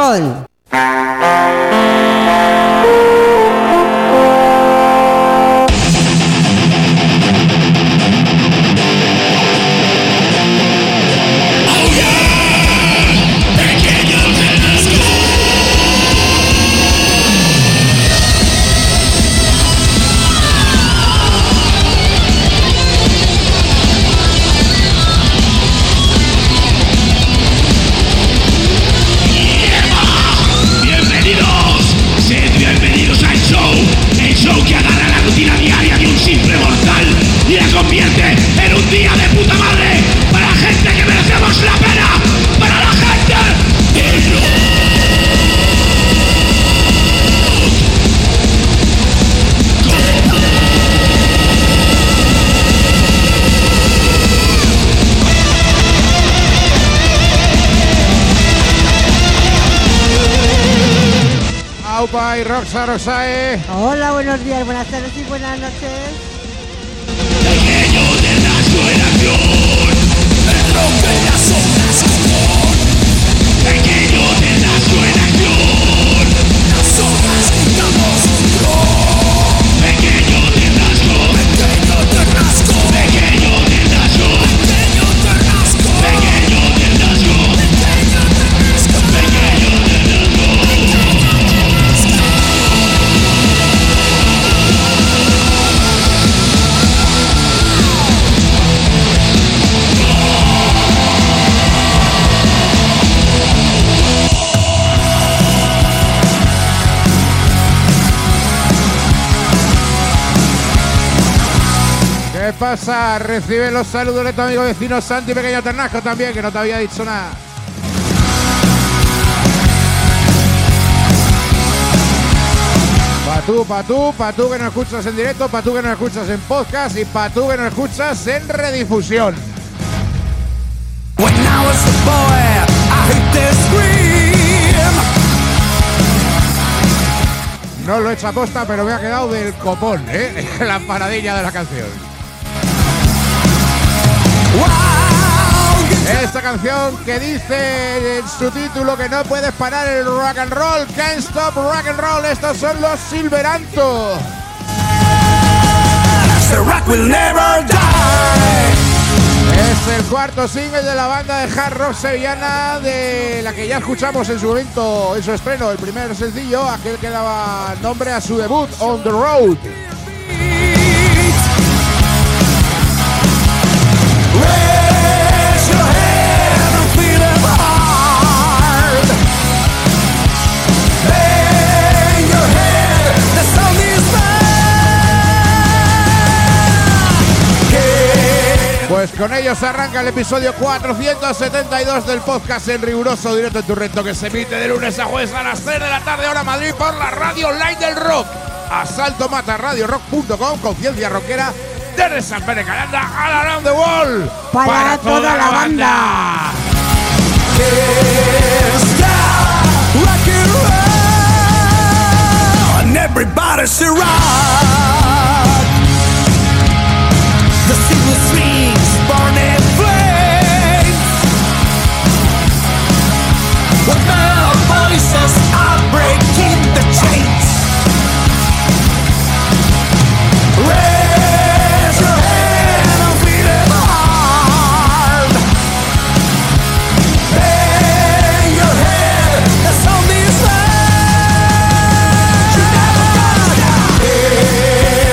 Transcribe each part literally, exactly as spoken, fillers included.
roll. Y Roxa Rosae. Hola, buenos días, buenas tardes y buenas noches. Pequeño de la sueración, el rompe las sombras amor. Pequeño de la sueración, las sombras quitamos control. Pequeño de rasgo, pequeño de rasgo, pequeño de rasgo, pequeño de rasgo, pequeño de rasgo, pequeño de rasgo, pequeño de rasgo. ¿Qué pasa? Recibe los saludos de tu amigo vecino Santi Pequeño Ternasco también, que no te había dicho nada. Pa' tú, pa' tú, pa' tú que nos escuchas en directo, pa' tú que nos escuchas en podcast y pa' tú que nos escuchas en redifusión. When I was a boy, I hate to scream. No lo he hecho a posta, pero me ha quedado del copón, ¿eh? La paradilla de la canción. Esta canción que dice en su título que no puedes parar el rock and roll, can't stop rock and roll. Estos son los Silveranto. The rock will never die. Es el cuarto single de la banda de hard rock sevillana, de la que ya escuchamos en su momento, en su estreno, el primer sencillo, aquel que daba nombre a su debut, On the Road. Pues con ellos arranca el episodio cuatrocientos setenta y dos del podcast en riguroso directo en tu reto, que se emite de lunes a jueves a las tres de la tarde hora Madrid por la radio online del rock. Asalto Mata Radio Rock punto com, conciencia rockera desde San Pere Calanda all around the world. Para, para toda, toda la banda. banda. Everybody should rock. The silver strings burning flames. When the voices are breaking the chains. Raise your hand and feel it hard. Bang your head, the sound is loud. You never got down.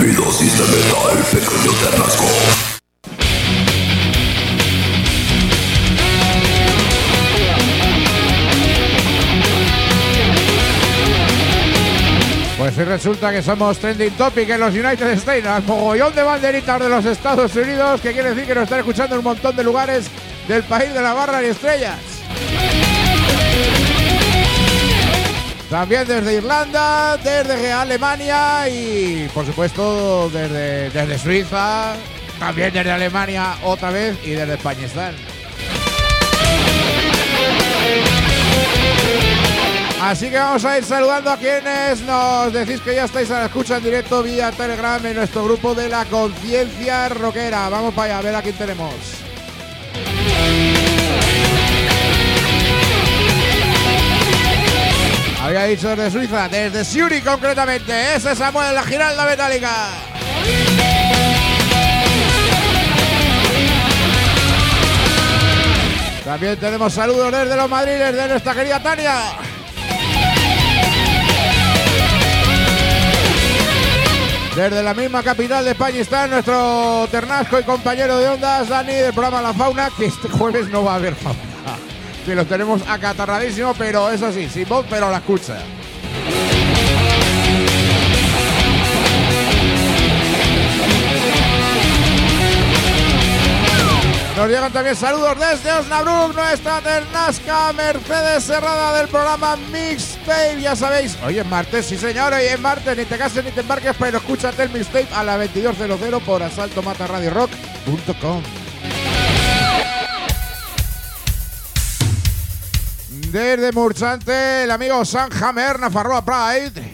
Mi dosis de metal, pequeño Ternasco. Pues sí, resulta que somos trending topic en los United States, al mogollón de banderitas de los Estados Unidos, que quiere decir que nos están escuchando en un montón de lugares del país de la barra y estrellas. También desde Irlanda, desde Alemania y, por supuesto, desde, desde Suiza, también desde Alemania otra vez y desde España están. Así que vamos a ir saludando a quienes nos decís que ya estáis a la escucha en directo vía Telegram en nuestro grupo de la Conciencia Rockera. Vamos para allá, a ver a quién tenemos. Había dicho desde Suiza, desde Zurich concretamente. Ese es Samuel, la Giralda Metálica. También tenemos saludos desde los madriles de nuestra querida Tania. Desde la misma capital de España está nuestro ternasco y compañero de ondas, Dani, del programa La Fauna, que este jueves no va a haber fauna. Que lo tenemos acatarradísimo, pero eso sí, sin voz, pero a la escucha. Nos llegan también saludos desde Osnabrück, nuestra ternasca Mercedes Serrada del programa Mixtape, ya sabéis. Hoy es martes, sí señor, hoy es martes, ni te cases ni te embarques, pero escúchate el Mixtape a las veintidós cero cero por asalto mata radio rock punto com. Desde Murchante, el amigo San Hammer, Nafarroa Pride.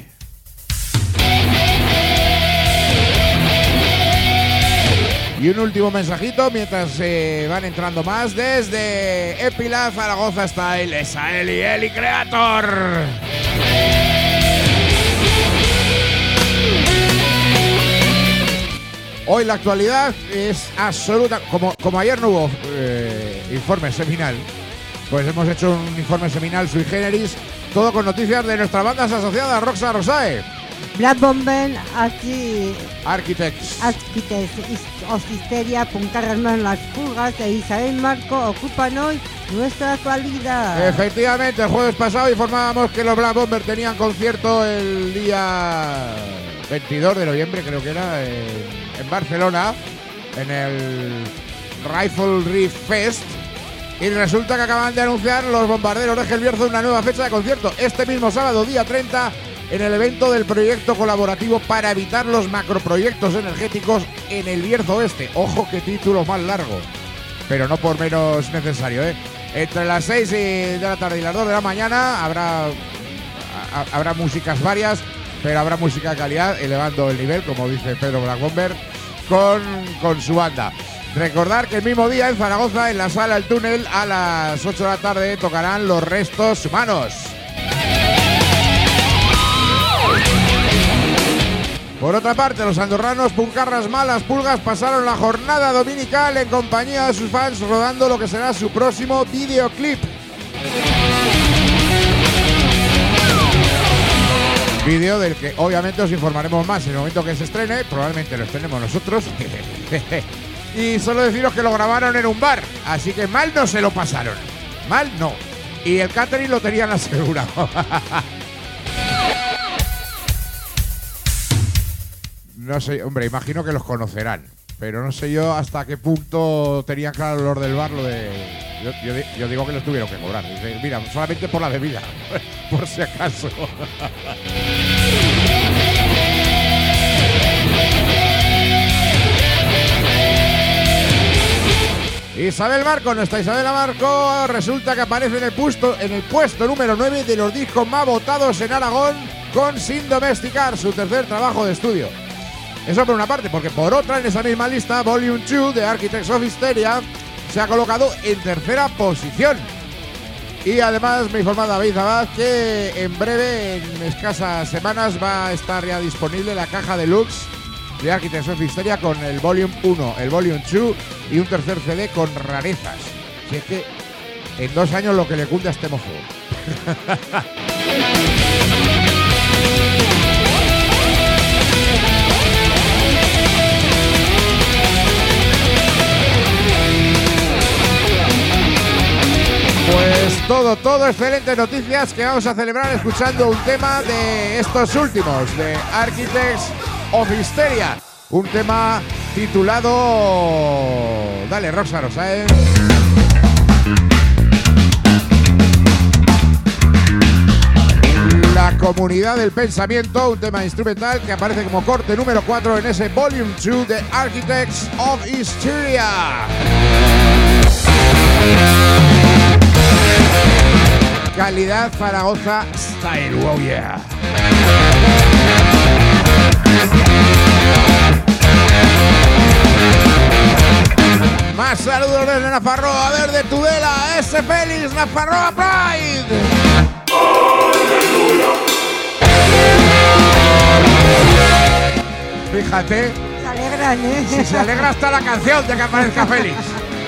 Y un último mensajito mientras eh, van entrando más desde Epila, Zaragoza Style, esa Eli, Eli Creator. Hoy la actualidad es absoluta, como, como ayer no hubo eh, informe seminal, pues hemos hecho un informe seminal sui generis, todo con noticias de nuestras bandas asociadas, Roxa Rosae. Black Bomber, aquí Architects. Architects, Osisteria, Puncarras Más Las Pulgas e Isabel Marco ocupan hoy nuestra actualidad. Efectivamente, el jueves pasado informábamos que los Black Bomber tenían concierto el día veintidós de noviembre, creo que era, en, en Barcelona, en el Rifle Reef Fest. Y resulta que acaban de anunciar los bombarderos de Gelbierzo una nueva fecha de concierto, este mismo sábado, día treinta, en el evento del proyecto colaborativo para evitar los macroproyectos energéticos en el Bierzo Oeste. Ojo, qué título más largo, pero no por menos necesario, ¿eh? Entre las seis de la tarde y las dos de la mañana habrá, ha, habrá músicas varias, pero habrá música de calidad, elevando el nivel, como dice Pedro Black Bomber, con, con su banda. Recordar que el mismo día en Zaragoza, en la sala El Túnel, a las ocho de la tarde tocarán Los Restos Humanos. Por otra parte, los andorranos Puncarras Malas Pulgas pasaron la jornada dominical en compañía de sus fans rodando lo que será su próximo videoclip. Vídeo del que obviamente os informaremos más en el momento que se estrene, probablemente lo estrenemos nosotros. Y solo deciros que lo grabaron en un bar, así que mal no se lo pasaron. Mal no. Y el catering lo tenían asegurado. No sé, hombre, imagino que los conocerán, pero no sé yo hasta qué punto tenían claro los del bar lo de... Yo, yo, yo digo que los tuvieron que cobrar. Dice, mira, solamente por la bebida, por si acaso. Isabel Marco, nuestra Isabela Marco, resulta que aparece en el puesto, en el puesto número nueve de los discos más votados en Aragón con Sin Domesticar, su tercer trabajo de estudio. Eso por una parte, porque por otra, en esa misma lista, Volume dos de Architects of Hysteria se ha colocado en tercera posición. Y además me informa David Abad que en breve, en escasas semanas, va a estar ya disponible la caja deluxe de Architects of Hysteria con el Volume uno, el Volume dos y un tercer C D con rarezas. Si es que en dos años lo que le cunde a este mozo. todo, todo excelentes noticias que vamos a celebrar escuchando un tema de estos últimos, de Architects of Hysteria. Un tema titulado... Dale, Rosa, Rosa, ¿eh? La comunidad del pensamiento, un tema instrumental que aparece como corte número cuatro en ese Volume dos de Architects of Hysteria. Calidad Zaragoza Style, wow yeah. Más saludos desde Nafarroa, desde Tudela, ese Félix, Nafarroa Pride. Fíjate. Se alegran, ¿eh? Si se alegra hasta la canción de que aparezca Félix.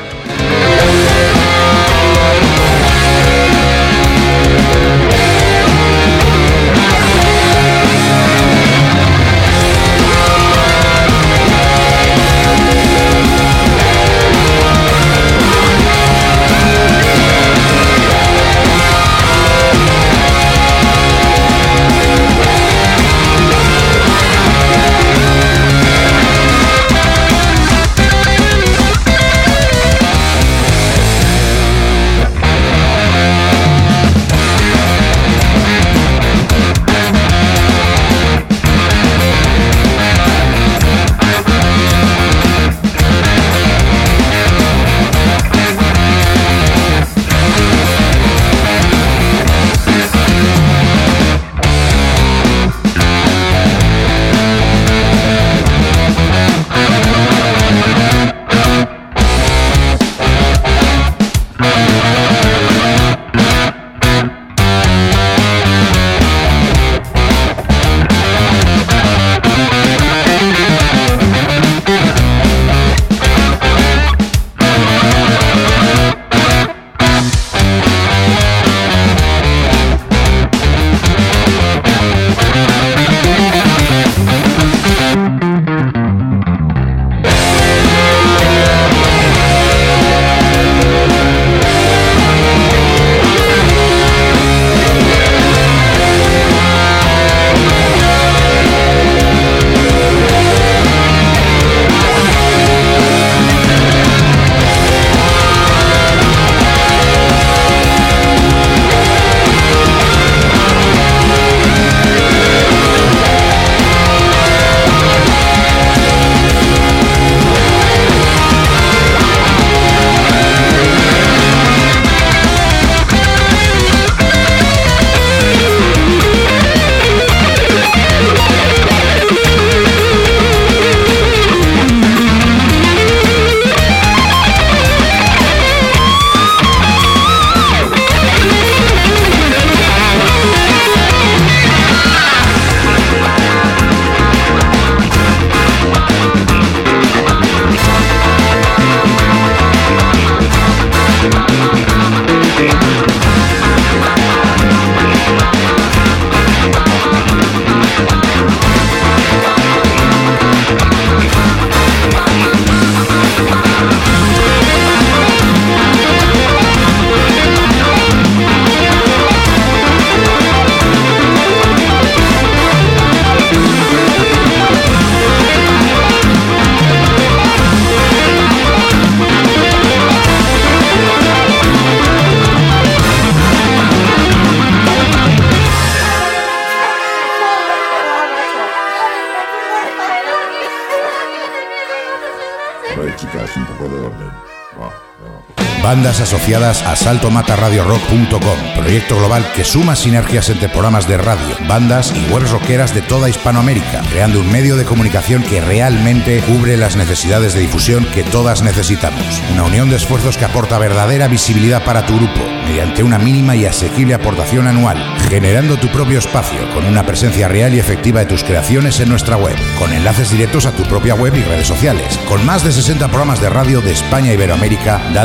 Bandas asociadas a salto mata radio rock punto com, proyecto global que suma sinergias entre programas de radio, bandas y webs rockeras de toda Hispanoamérica, creando un medio de comunicación que realmente cubre las necesidades de difusión que todas necesitamos. Una unión de esfuerzos que aporta verdadera visibilidad para tu grupo, mediante una mínima y asequible aportación anual, generando tu propio espacio con una presencia real y efectiva de tus creaciones en nuestra web, con enlaces directos a tu propia web y redes sociales, con más de sesenta programas de radio de España e Iberoamérica, dando cobertura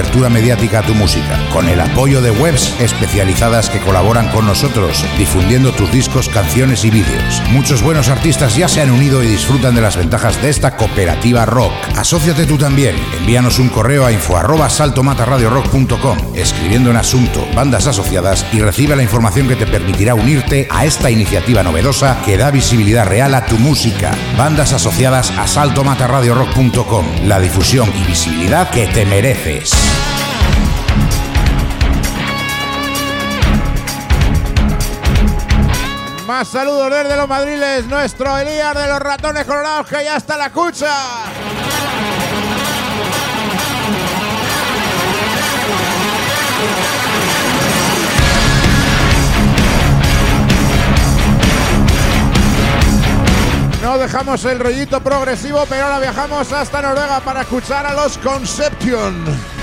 cobertura mediática a tu música, con el apoyo de webs especializadas que colaboran con nosotros, difundiendo tus discos, canciones y vídeos. Muchos buenos artistas ya se han unido y disfrutan de las ventajas de esta cooperativa rock. Asóciate tú también. Envíanos un correo a info arroba saltomataradiorock punto com, escribiendo en asunto bandas asociadas, y recibe la información que te permitirá unirte a esta iniciativa novedosa que da visibilidad real a tu música. Bandas asociadas a saltomataradiorock punto com, la difusión y visibilidad que te mereces. Más saludos desde los madriles, nuestro Elías de los ratones colorados, que ya está en la cucha. No dejamos el rollito progresivo, pero ahora viajamos hasta Noruega para escuchar a los Conception.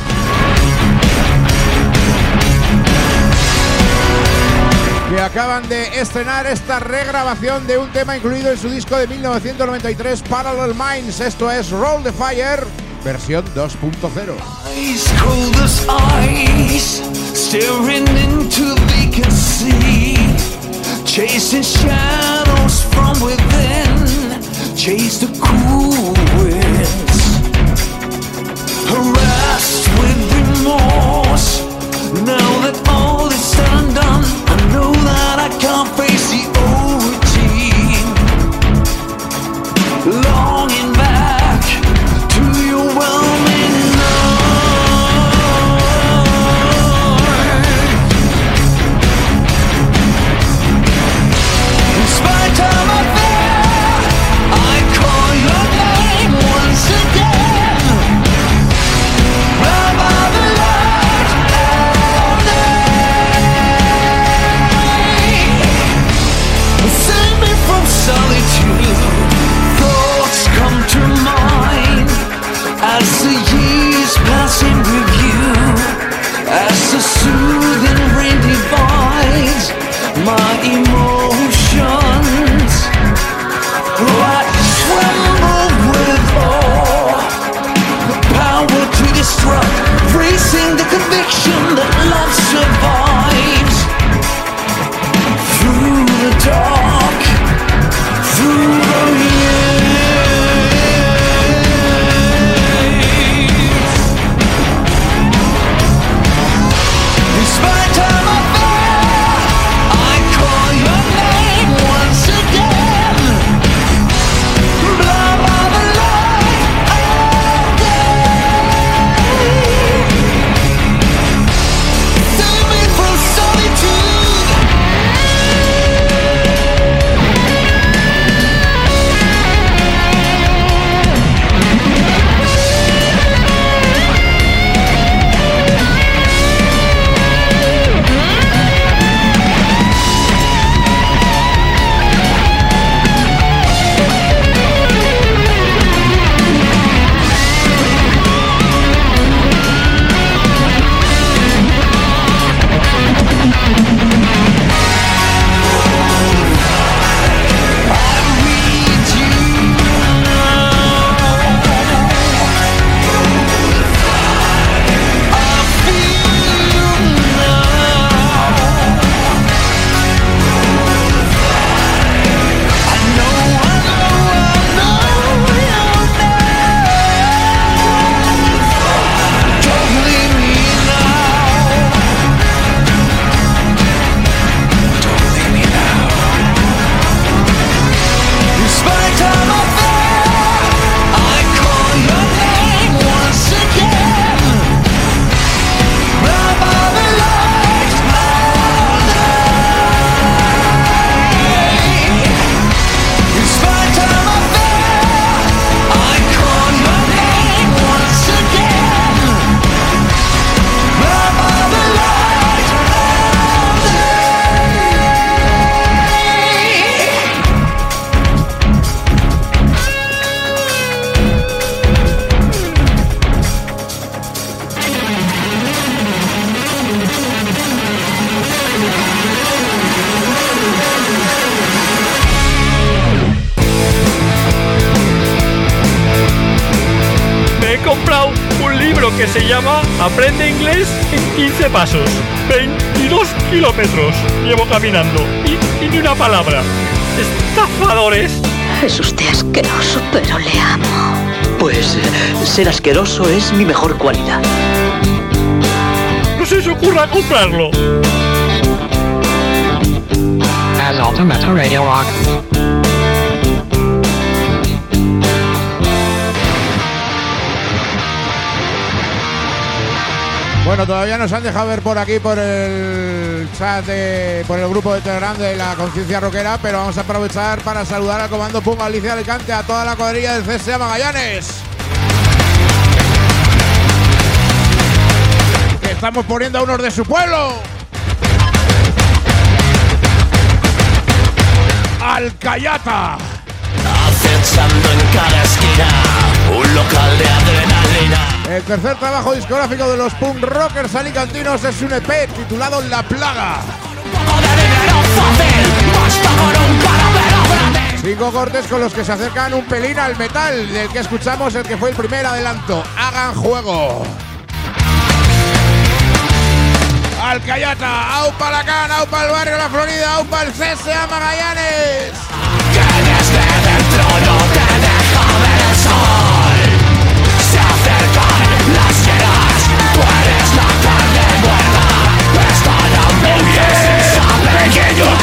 Que acaban de estrenar esta regrabación de un tema incluido en su disco de mil novecientos noventa y tres, Parallel Minds. Esto es Roll the Fire, versión dos punto cero. Ice cold as ice, staring into vacancy, chasing shadows from within, chase the cool winds, harassed with remorse. Now that all is said and done, I know that I can't face the old routine, longing back to your whelming night. In spite of my fear, I call your name. lo que se llama Aprende Inglés en quince pasos. veintidós kilómetros llevo caminando y, y ni una palabra. ¡Estafadores! Es usted asqueroso, pero le amo. Pues eh, ser asqueroso es mi mejor cualidad. No se os ocurra comprarlo. As Ultimate Radio Rock. Bueno, todavía nos han dejado ver por aquí, por el chat, de, por el grupo de Telegram de la Conciencia Rockera, pero vamos a aprovechar para saludar al Comando Pum Galicia Alicante, a toda la cuadrilla del C S A Magallanes. Que estamos poniendo a unos de su pueblo. Alcayata. Acechando en cada esquina un local de adrenalina. El tercer trabajo discográfico de los punk rockers alicantinos es un E P titulado La Plaga. Cinco cortes con los que se acercan un pelín al metal, del que escuchamos el que fue el primer adelanto, Hagan Juego. Alcayata, aupa la cana, aupa el barrio La Florida, aupa el C S A Magallanes. Que desde dentro no te deja ver el sol. Se acercan las hieras, tú eres la carne muerta. Están hambrientos y saben que yo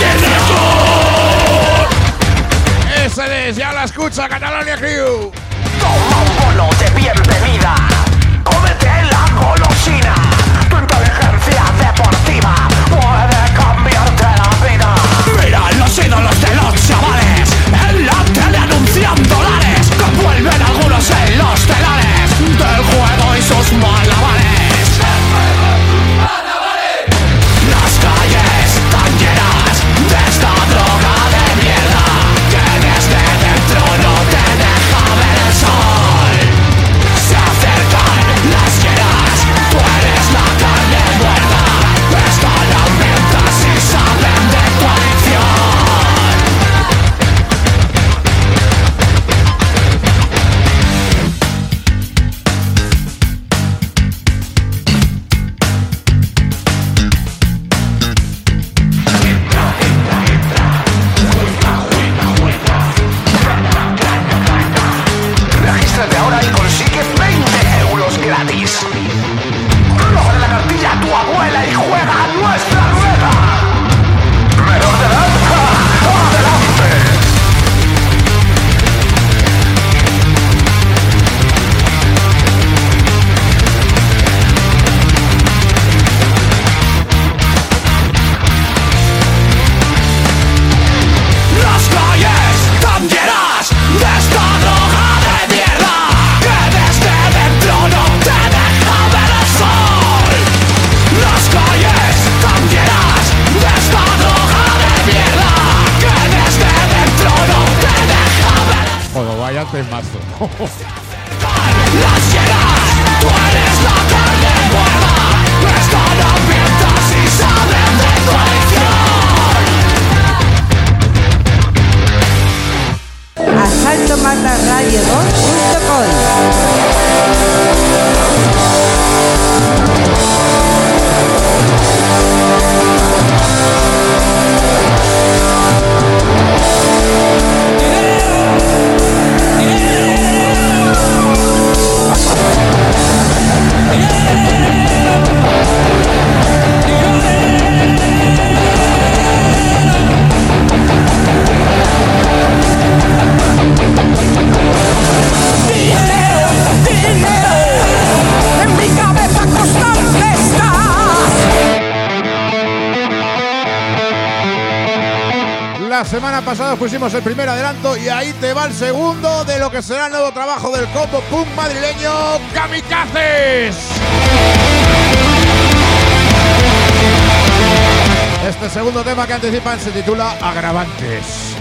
te riesgo. Ese es, ya la escucha Catalonia Crew. Toma un bono de bienvenida, cómete la golosina. Tu inteligencia deportiva puede cambiarte la vida. Mira los ídolos de los chavales en la tele anuncian dólares, que vuelven algunos en los telares del juego y sus malabares. Las calles están llenas de esta droga de mierda, que desde dentro no te deja ver el sol. Se acercan las hieras, tú eres la carne muerta. Están hambrientas y saben de tu adicción. Regístrate ahora y consigue veinte euros gratis. Róbale la cartilla a tu abuela y juega a nuestra rueda. Menor de edad, adelante. Las calles están llenas de esta droga de mierda, que desde dentro no te deja ver el sol. Las calles están llenas de esta droga de mierda, que desde dentro no te deja ver el sol. Joder, vaya temazo. Las llenas, tú eres la carne muerta. Están hambrientas y saben de tu adicción. Asalto Mata Radio dos punto com. La semana pasada pusimos el primer adelanto y ahí te va el segundo de lo que será el nuevo trabajo del combo punk madrileño Kamikazes. Este segundo tema que anticipan se titula Agravantes.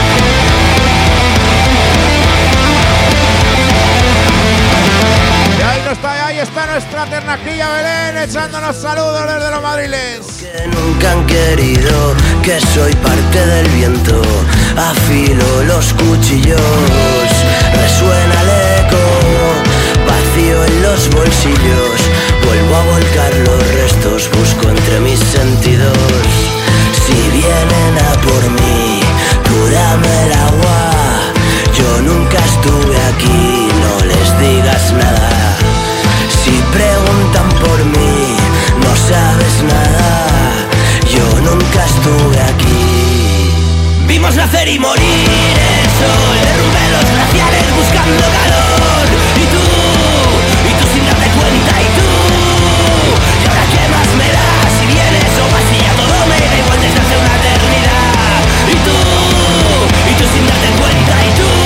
Y ahí no está, ahí está nuestra ternajilla Belén echándonos saludos desde los madriles. Que nunca han querido que soy parte del viento, afilo los cuchillos, resuena el eco, vacío en los bolsillos. y morir el sol. Derrumbé los glaciares buscando calor. Y tú, y tú sin darte cuenta. Y tú, y ahora qué más me da. Si vienes o vas y ya todo me da igual desde hace una eternidad. Y tú, y tú sin darte cuenta. Y tú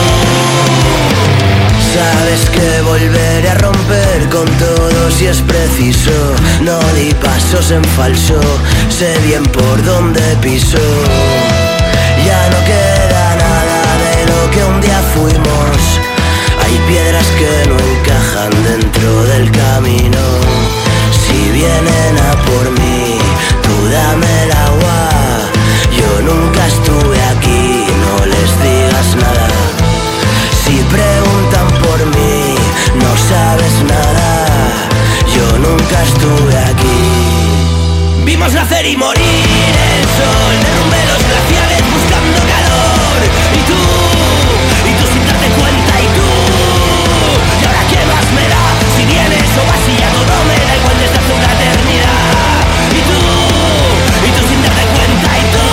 sabes que volveré a romper con todo si es preciso. No di pasos en falso, sé bien por dónde piso. Ya no queda nada de lo que un día fuimos. Hay piedras que no encajan dentro del camino. Si vienen a por mí, tú dame el agua. Yo nunca estuve aquí, no les digas nada. Si preguntan por mí, no sabes nada. Yo nunca estuve aquí. Vimos nacer y morir el sol. Derrumbé los glaciares buscando calor. Y tú, y tú sin darte cuenta. Y tú, y ahora qué más me da. Si vienes o vas y ya todo me da igual desde hace una eternidad. Y tú, y tú sin darte cuenta. Y tú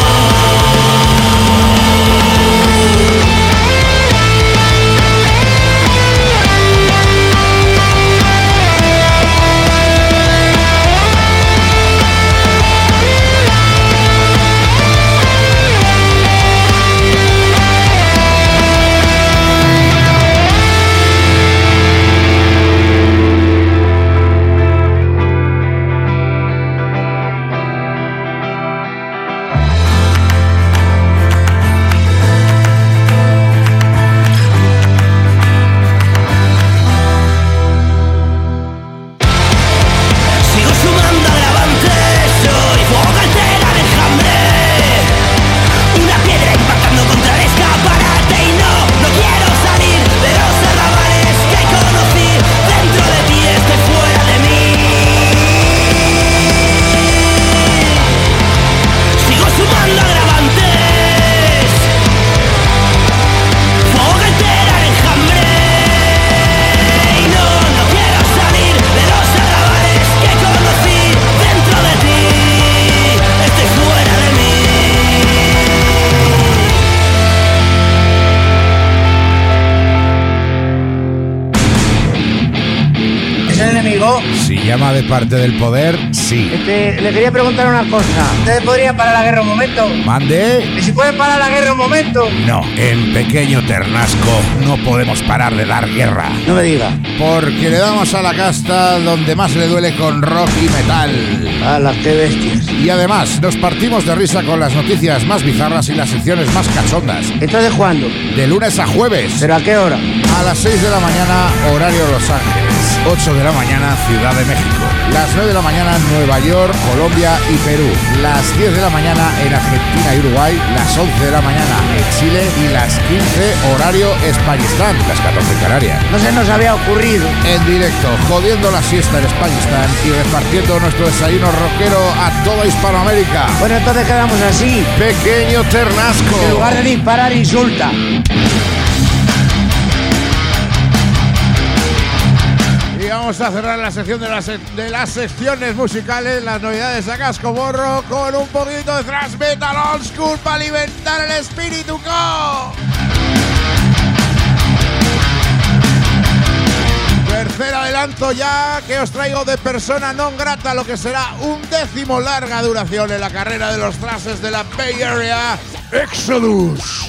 llama de parte del poder, sí. Este, le quería preguntar una cosa. ¿Ustedes podrían parar la guerra un momento? ¿Mande? ¿Y si pueden parar la guerra un momento? No, en Pequeño Ternasco no podemos parar de dar guerra. No me diga. Porque le damos a la casta donde más le duele con rock y metal. ¡Hala, qué bestias! Y además, nos partimos de risa con las noticias más bizarras y las secciones más cachondas. ¿Entonces cuándo? De lunes a jueves. ¿Pero a qué hora? A las seis de la mañana, horario Los Ángeles. ocho de la mañana, Ciudad de México. Las nueve de la mañana, Nueva York, Colombia y Perú. Las diez de la mañana en Argentina y Uruguay. Las once de la mañana en Chile. Y las quince, horario Españistán. Las catorce en Canarias. No se nos había ocurrido. En directo, jodiendo la siesta en Españistán y repartiendo nuestro desayuno rockero a toda Hispanoamérica. Bueno, entonces quedamos así. Pequeño Ternasco. En lugar de disparar, insulta. Y vamos a cerrar la sección de las, de las secciones musicales, las novedades a cascoporro, con un poquito de thrash metal old school para alimentar el espíritu. ¡Go! Tercer adelanto ya que os traigo de Persona Non Grata, lo que será un décimo larga duración en la carrera de los thrashes de la Bay Area, Exodus.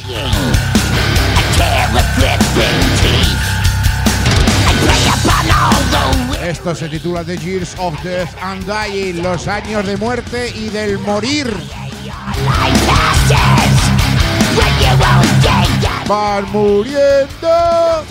Esto se titula The Years of Death and Dying, los años de muerte y del morir. Van muriendo.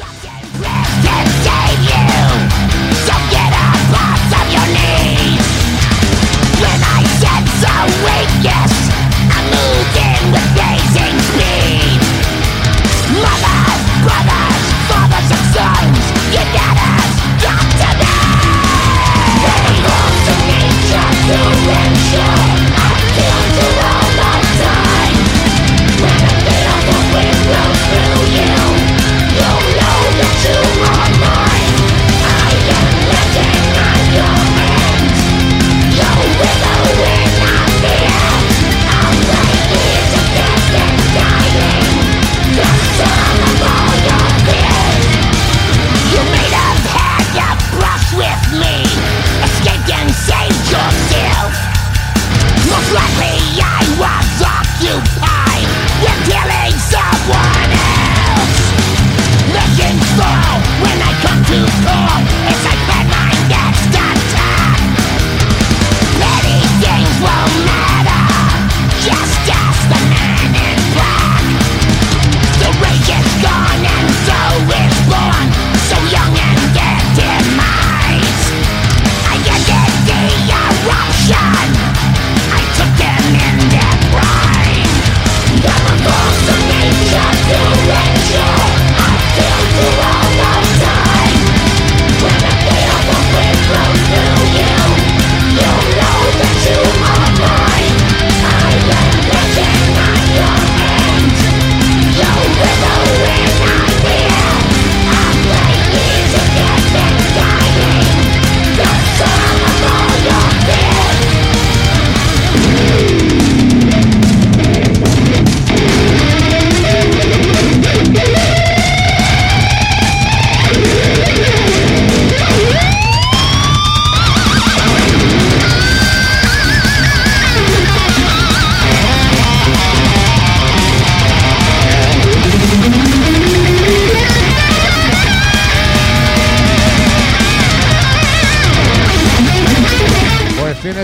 Die.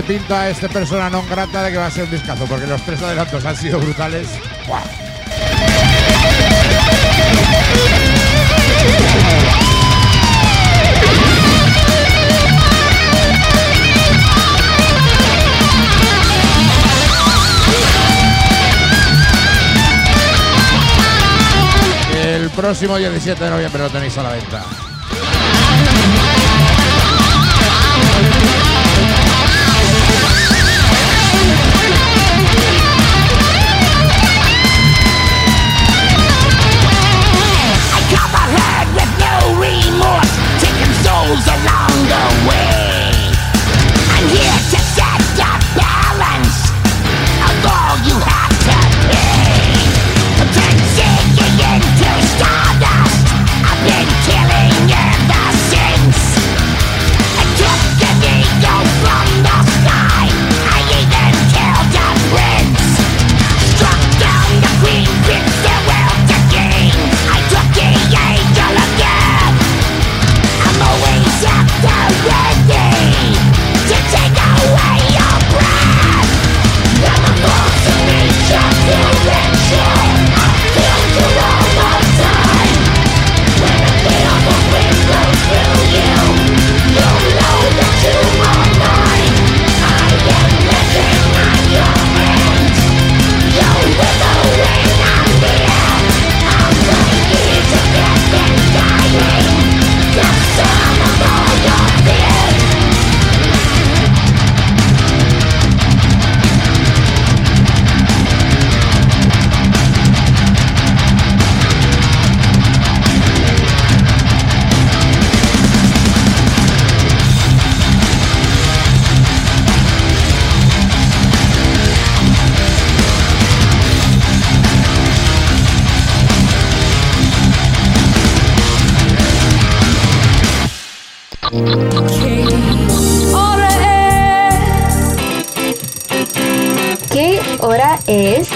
pinta a este persona non grata de que va a ser un discazo, porque los tres adelantos han sido brutales. ¡Buah! El próximo diecisiete de noviembre lo tenéis a la venta. Along the way, I'm here to set the balance of all you have to pay. I'm sinking into stardust. I've been killing ever since. I took an eagle from the sky. I even killed a prince. Struck down the queen, picked the world to gain. I took the angel again. I'm always after ready to take away your breath. I'm a force of nature, direction. I feel you all the time. When I feel the wind blow through you, you'll know that you are mine. I am living on your hand. You're withering on the end. I'm ready to death and dying. The sum of all your fears. ¿Qué hora es?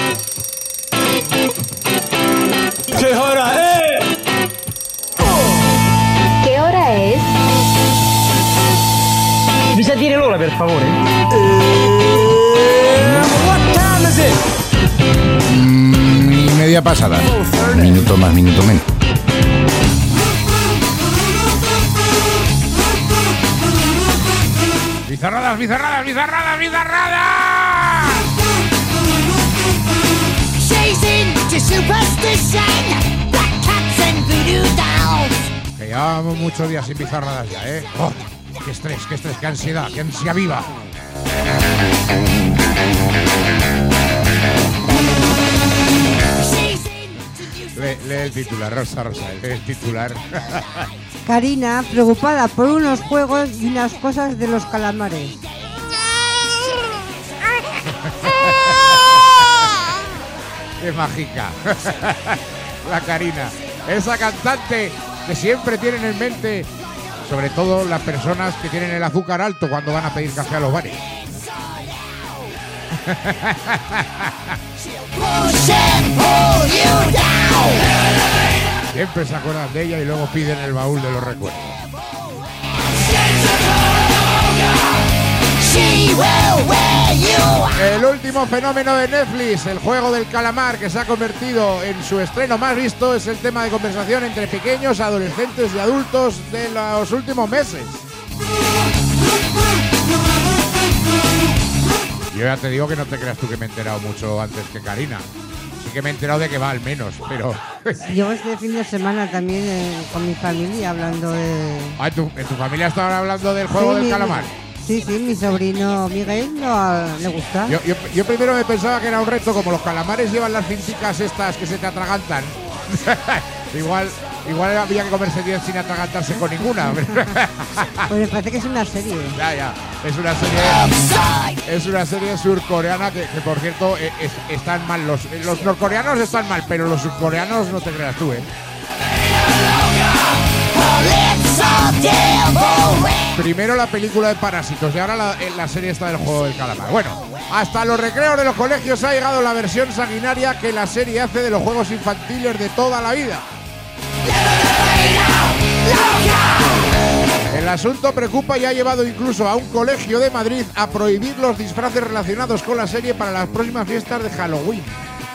¿Qué hora es? ¿Qué hora es? Mi sa dire l'ora, per favore? What time is it? Mm, y media pasada. Minuto más, minuto menos. ¡Bizarradas, bizarradas, bizarradas, bizarradas! Chasing to superstition, black cats and voodoo dolls. Que llevamos muchos días sin bizarradas ya, ¿eh? ¡Oh! ¡Qué estrés, qué estrés, qué ansiedad, qué ansia viva! Lee, lee el titular, Rosa, Rosa, lee el titular. Karina, preocupada por unos juegos y unas cosas de los calamares. ¡Qué mágica! La Karina, esa cantante que siempre tienen en mente, sobre todo las personas que tienen el azúcar alto cuando van a pedir café a los bares. Siempre se acuerdan de ella y luego piden el baúl de los recuerdos. El último fenómeno de Netflix, el juego del calamar, que se ha convertido en su estreno más visto, es el tema de conversación entre pequeños, adolescentes y adultos de los últimos meses. Yo ya te digo que no te creas tú que me he enterado mucho antes que Karina. Sí que me he enterado de que va al menos, pero... Yo este fin de semana también eh, con mi familia hablando de... Ah, ¿en tu, en tu familia estaban hablando del juego Sí, del mi- calamar? Sí, sí, mi sobrino Miguel no, le gusta. Yo, yo, yo primero me pensaba que era un reto, como los calamares llevan las cinticas estas que se te atragantan. igual, igual había que comerse diez sin atragantarse con ninguna. Pues me parece que es una serie. Ya, ya. Es una serie, es una serie surcoreana que, que por cierto, eh, es- están mal. Los, los norcoreanos están mal, pero los surcoreanos no te creas tú, ¿eh? Primero la película de Parásitos y ahora la, eh, la serie esta del juego del calamar. Bueno, hasta los recreos de los colegios ha llegado la versión sanguinaria que la serie hace de los juegos infantiles de toda la vida. En la asunto preocupa y ha llevado incluso a un colegio de Madrid a prohibir los disfraces relacionados con la serie para las próximas fiestas de Halloween.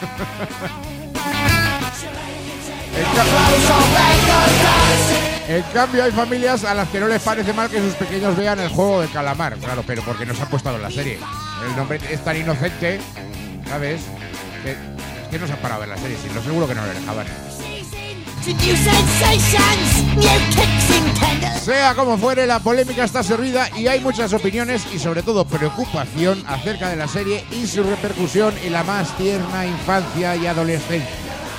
En cambio, hay familias a las que no les parece mal que sus pequeños vean el juego de calamar. Claro, pero porque no se han puesto en la serie. El nombre es tan inocente, ¿sabes? Que, es que no se han parado en la serie, si no, seguro que no le dejaban. Sea como fuere, la polémica está servida y hay muchas opiniones y sobre todo preocupación acerca de la serie y su repercusión en la más tierna infancia y adolescencia.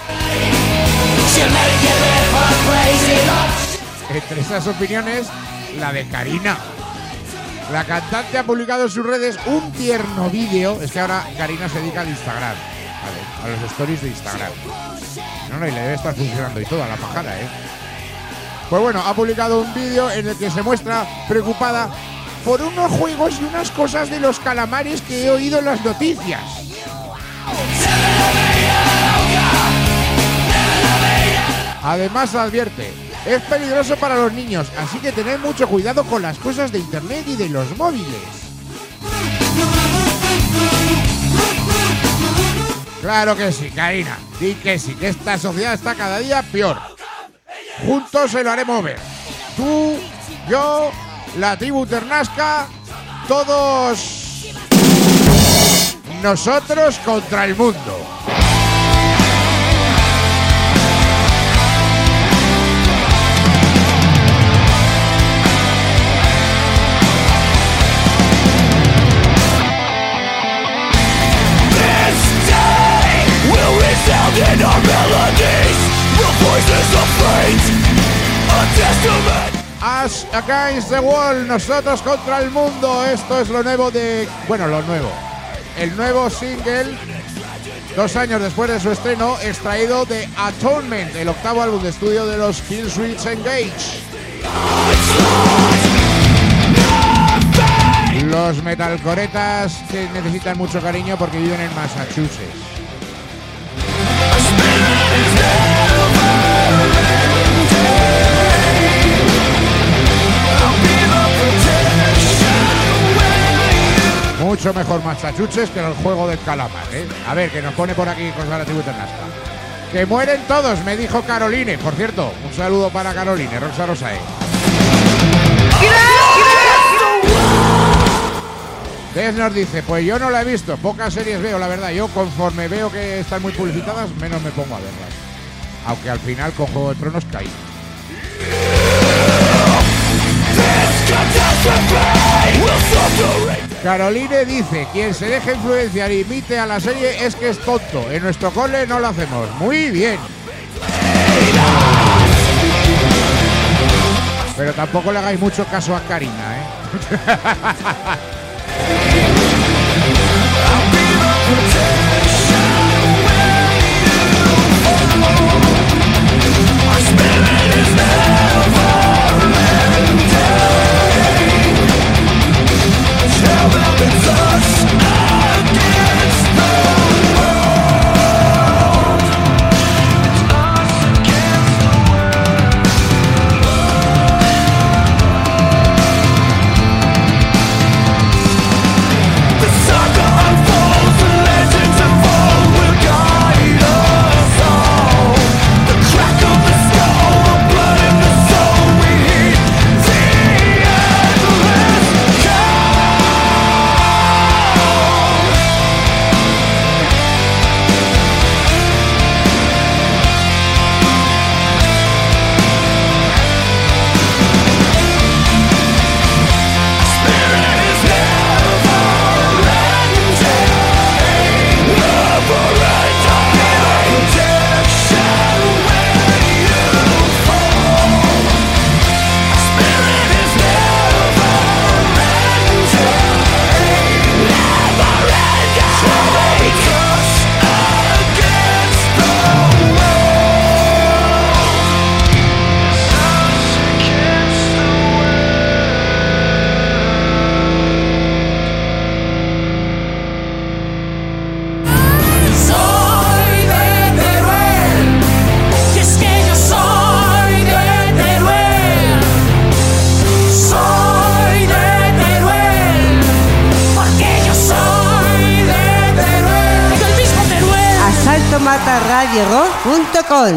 Entre esas opiniones, la de Karina. La cantante ha publicado en sus redes un tierno vídeo. Es que ahora Karina se dedica al Instagram, a, ver, a los stories de Instagram. No, no, y le debe estar funcionando y todo, a la pajada, ¿eh? Pues bueno, ha publicado un vídeo en el que se muestra preocupada por unos juegos y unas cosas de los calamares que he oído en las noticias. Además advierte, es peligroso para los niños, así que tened mucho cuidado con las cosas de internet y de los móviles. Claro que sí, Karina, di que sí, que esta sociedad está cada día peor. Juntos se lo haremos ver. Tú, yo, la tribu Ternasca, todos nosotros contra el mundo. Us Against the Wall, nosotros contra el mundo. Esto es lo nuevo de... Bueno, lo nuevo. El nuevo single, dos años después de su estreno, extraído de Atonement, el octavo álbum de estudio de los Killswitch Engage. Los metalcoretas que necesitan mucho cariño porque viven en Massachusetts. Mucho mejor Massachusetts que el juego del calamar, ¿eh? A ver, que nos pone por aquí cosas de la tribu Ternasca. Que mueren todos, me dijo Caroline. Por cierto, un saludo para Caroline, Rosa Rosae. Des nos dice, pues yo no la he visto, pocas series veo, la verdad. Yo conforme veo que están muy publicitadas, menos me pongo a verlas. Aunque al final con Juego de Tronos caí. Caroline dice, quien se deje influenciar y imite a la serie es que es tonto. En nuestro cole no lo hacemos. Muy bien. Pero tampoco le hagáis mucho caso a Karina, ¿eh? roll.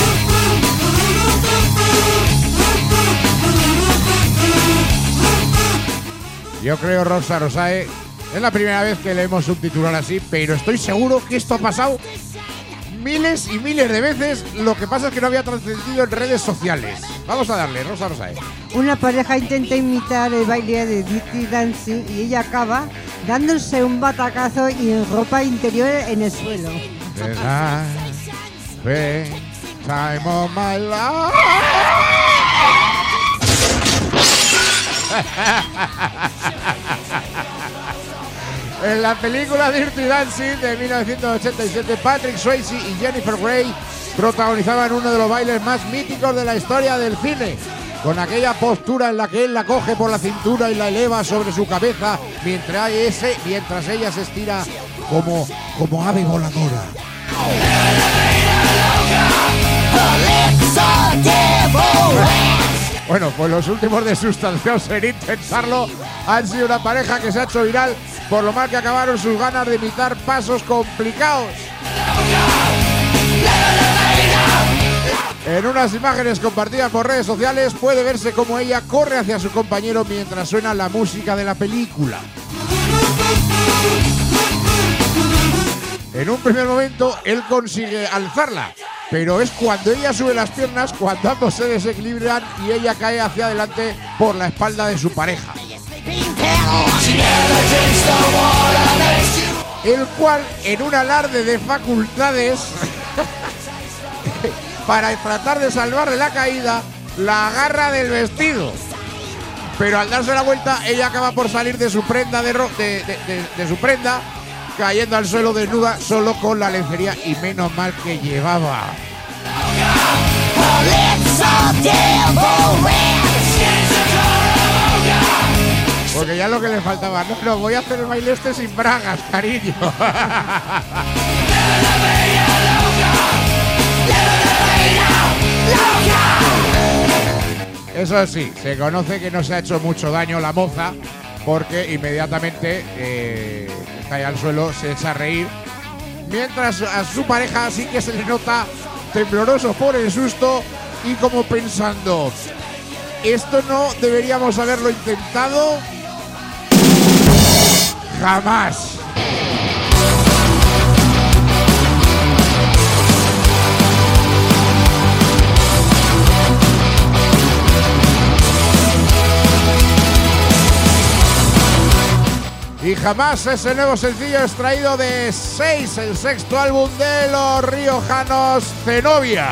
Yo creo, Rosa Rosae, es la primera vez que leemos un titular así, pero estoy seguro que esto ha pasado miles y miles de veces. Lo que pasa es que no había trascendido en redes sociales. Vamos a darle, Rosa Rosae. Una pareja intenta imitar el baile de Dirty Dancing y ella acaba dándose un batacazo y en ropa interior en el suelo. Time of my life. En la película Dirty Dancing de mil novecientos ochenta y siete, Patrick Swayze y Jennifer Grey protagonizaban uno de los bailes más míticos de la historia del cine, con aquella postura en la que él la coge por la cintura y la eleva sobre su cabeza mientras, ese, mientras ella se estira como, como ave voladora. Bueno, pues los últimos de sustanciados en intentarlo han sido una pareja que se ha hecho viral por lo mal que acabaron sus ganas de imitar pasos complicados. En unas imágenes compartidas por redes sociales puede verse cómo ella corre hacia su compañero mientras suena la música de la película. En un primer momento él consigue alzarla, pero es cuando ella sube las piernas cuando ambos se desequilibran y ella cae hacia adelante por la espalda de su pareja. El cual, en un alarde de facultades para tratar de salvarle la caída, la agarra del vestido. Pero al darse la vuelta, ella acaba por salir de su prenda de, ro- de, de, de, de su prenda, cayendo al suelo desnuda, solo con la lencería, y menos mal que llevaba. Porque ya lo que le faltaba, no, no, voy a hacer el baile este sin bragas, cariño. Eso sí, se conoce que no se ha hecho mucho daño la moza, porque inmediatamente eh, cae al suelo, se echa a reír, mientras a su pareja sí que se le nota tembloroso por el susto y como pensando, esto no deberíamos haberlo intentado jamás. Y jamás, ese nuevo sencillo extraído de seis, el sexto álbum de los riojanos Zenobia.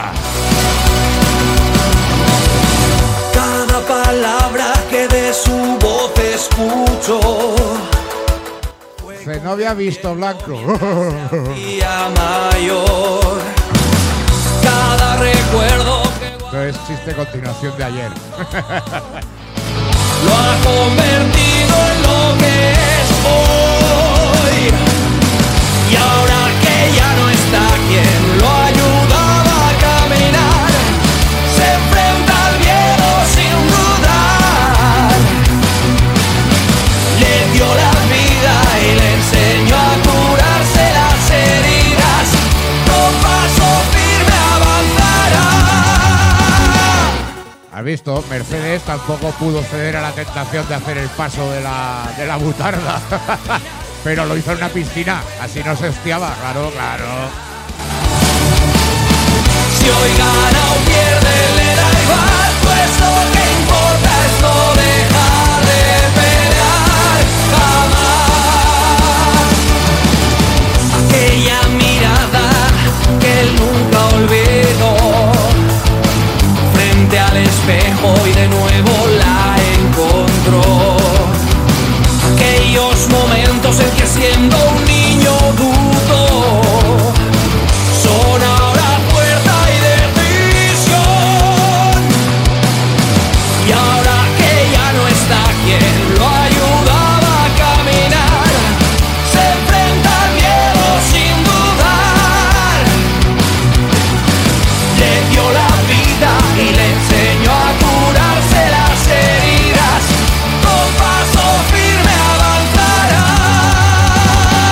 Cada palabra que de su voz escucho. Zenobia visto blanco. Día mayor. Cada recuerdo que Esto es chiste continuación de ayer. lo ha convertido en lo que es hoy. Y ahora que ya no está quien lo ayudaba a caminar, se enfrenta al miedo sin dudar. Le dio la vida y le enseñó a curarse las heridas. Con paso firme avanzará. ¿Has visto? Mercedes tampoco pudo ceder a la tentación de hacer el paso de la, de la butarda. Pero lo hizo en una piscina, así no se estiaba, claro, claro. Si hoy gana o pierde le da igual, pues lo que importa es no dejar de pelear jamás. Aquella mirada que él nunca olvidó, frente al espejo y de nuevo la encontró. Aquellos momentos en que siendo un niño dudó, son ahora fuerza y decisión. Y ahora que ya no está quien lo ayudaba a caminar, se enfrenta al miedo sin dudar. Le dio la vida y le enseñó a curarse las heridas. Con paso firme avanzará.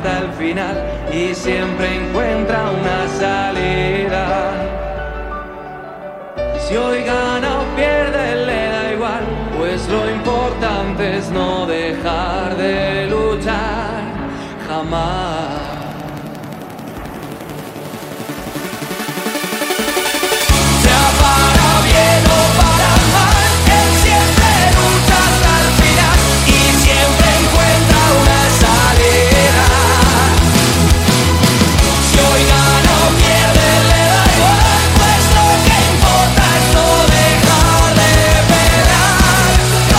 hasta el final y siempre encuentra una salida. Si hoy gana o pierde le da igual, pues lo importante es no dejar de luchar jamás. Sea para bien o para mal, él siempre lucha hasta el final y siempre encuentra una salida. Si hoy gana o pierde le da igual, pues lo que importa es no dejar de pelear.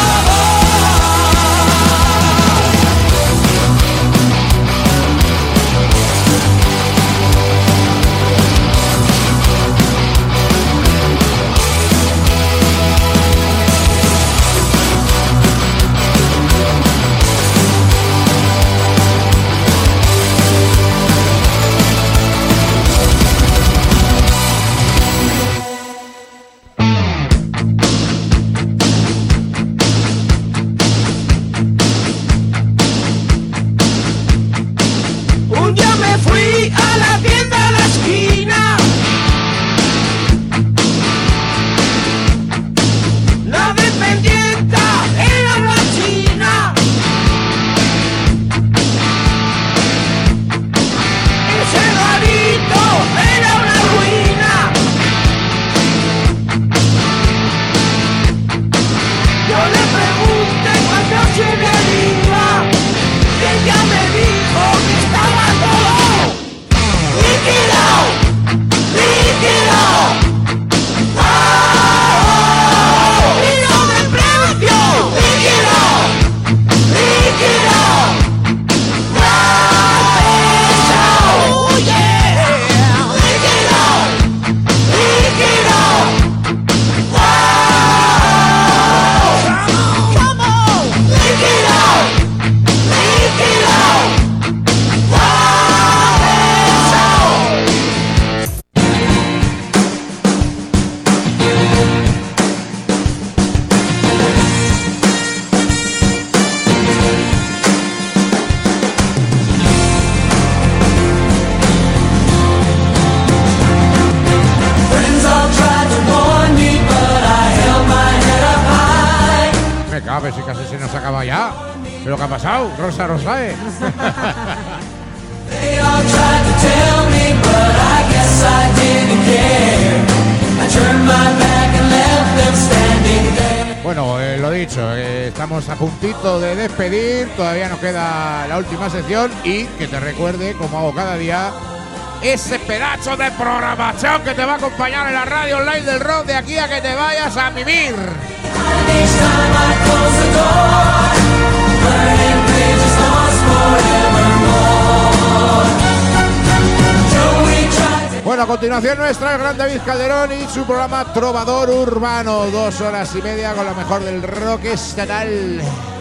Un día me fui a la tienda a la esquina. La dependienta era una china. Ese garito era una ruina. Yo le pregunté cuánto se le iba y ella me dijo que estaba todo liquidado, liquidado. ¡Oh! Y no me precio, liquidado, liquidado. ¡Pesado! ¡Oh, yeah! Liquidado, liquidado. ¡Oh! Come on, liquidado, liquidado. Friends all tried to warn me, but I held my head up high. Me cabe, si casi se nos acaba ya. ¿Pero qué ha pasado? Rosa Rosae. They all tried to tell me, but I guess I didn't care. I turned my back and left them standing there. Bueno, eh, lo dicho, eh, estamos a puntito de despedir. Todavía nos queda la última sección y que te recuerde, como hago cada día, ese pedazo de programación que te va a acompañar en la radio online del rock de aquí a que te vayas a mimir. Each time I close the door, burning bridges lost forevermore. Joey tried to Bueno, a continuación nuestra el gran David Calderón y su programa Trovador Urbano. Dos horas y media con lo mejor del rock estatal.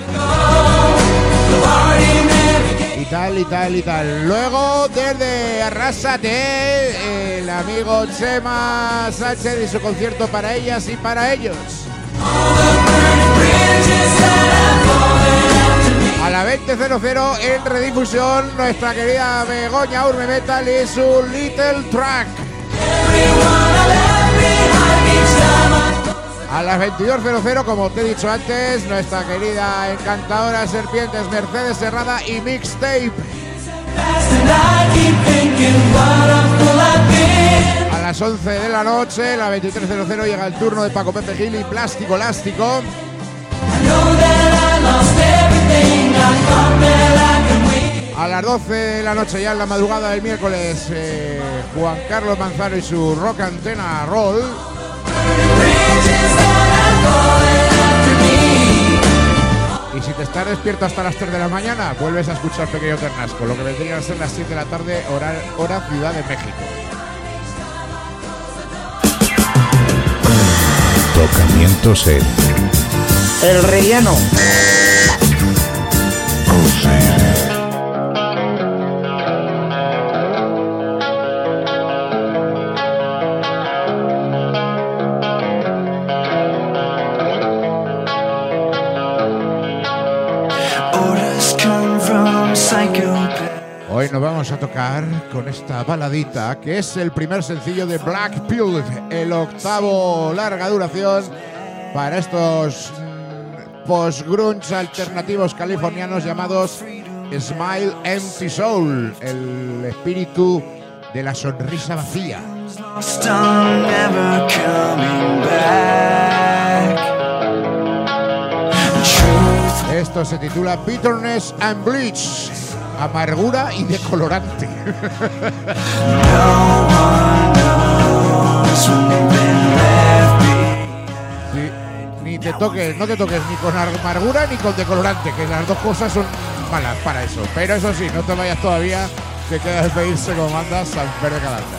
Y tal, y tal, y tal. Luego, desde Arrásate, el amigo Chema Sánchez y su concierto para ellas y para ellos. A la veinte cero cero en redifusión, nuestra querida Begoña Urme Metal y su Little Track. A las veintidós cero cero, como te he dicho antes, nuestra querida encantadora Serpientes Mercedes Serrada y Mixtape. A las once de la noche, la veintitrés cero cero, llega el turno de Paco Pepe Gil y Plástico Elástico. A las doce de la noche, ya en la madrugada del miércoles, eh, Juan Carlos Manzano y su Rock Antena Roll. Y si te estás despierto hasta las tres de la mañana, vuelves a escuchar Pequeño Ternasco, lo que vendría a ser las siete de la tarde, hora, hora Ciudad de México. Tocamientos en El relleno. Hoy nos vamos a tocar con esta baladita que es el primer sencillo de Black Pill, el octavo larga duración para estos post-grunge alternativos californianos llamados Smile Empty Soul, el espíritu de la sonrisa vacía. Esto se titula Bitterness and Bleach, amargura y decolorante. Sí, ni te toques, no te toques ni con amargura ni con decolorante, que las dos cosas son malas para eso. Pero eso sí, no te vayas todavía, que queda despedirse con bandas San Pedro de Calarta.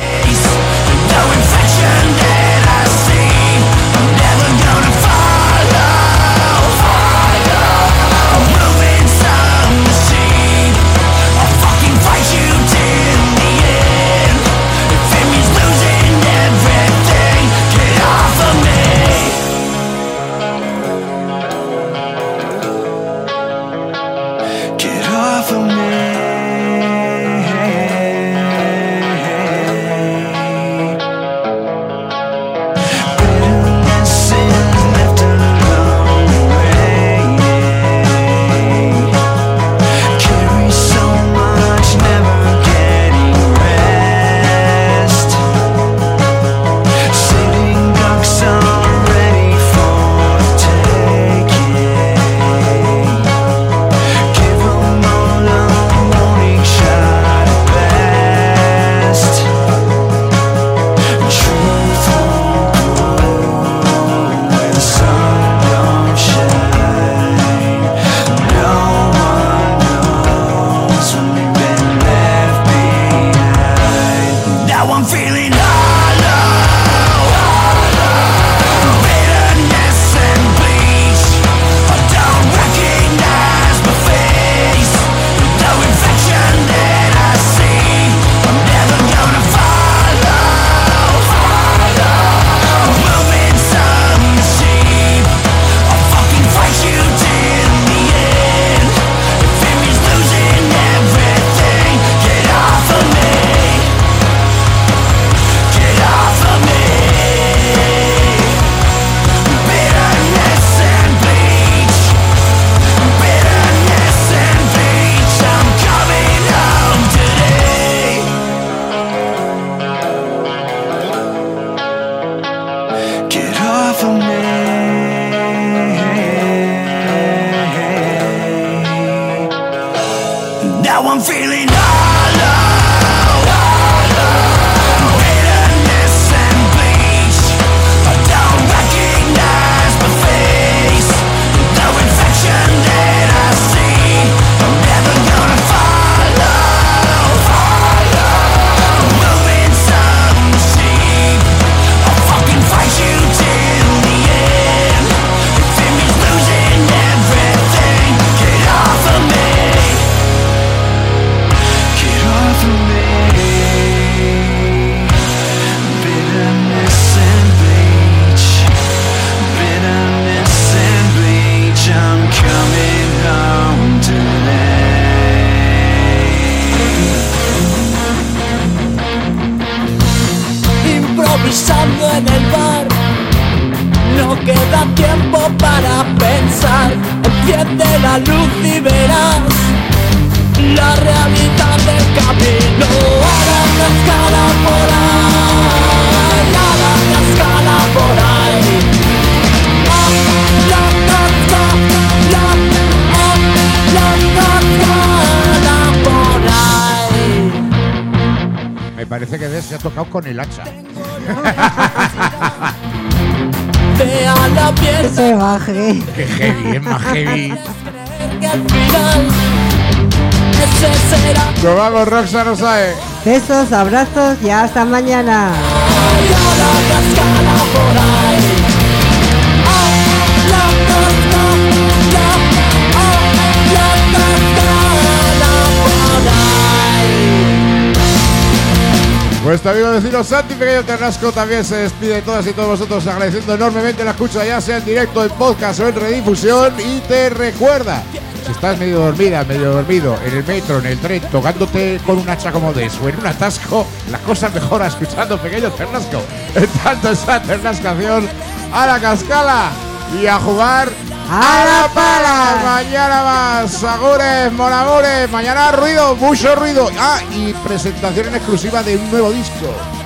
Parece que se ha tocado con el hacha. Que se baje. Qué heavy, es más heavy. Nos vamos, Roxana Osae. Besos, abrazos y hasta mañana. Nuestro amigo vecino Santi Pequeño Carrasco también se despide de todas y todos vosotros, agradeciendo enormemente la escucha, ya sea en directo, en podcast o en redifusión. Y te recuerda, si estás medio dormida, medio dormido, en el metro, en el tren, tocándote con un hacha como de o en un atasco, la cosa mejora escuchando Pequeño Ternasco. En tanto esa ternascación, a la cascala y a jugar a la pala. Mañana más, agures, monamures, mañana ruido, mucho ruido. Ah, y presentación en exclusiva de un nuevo disco.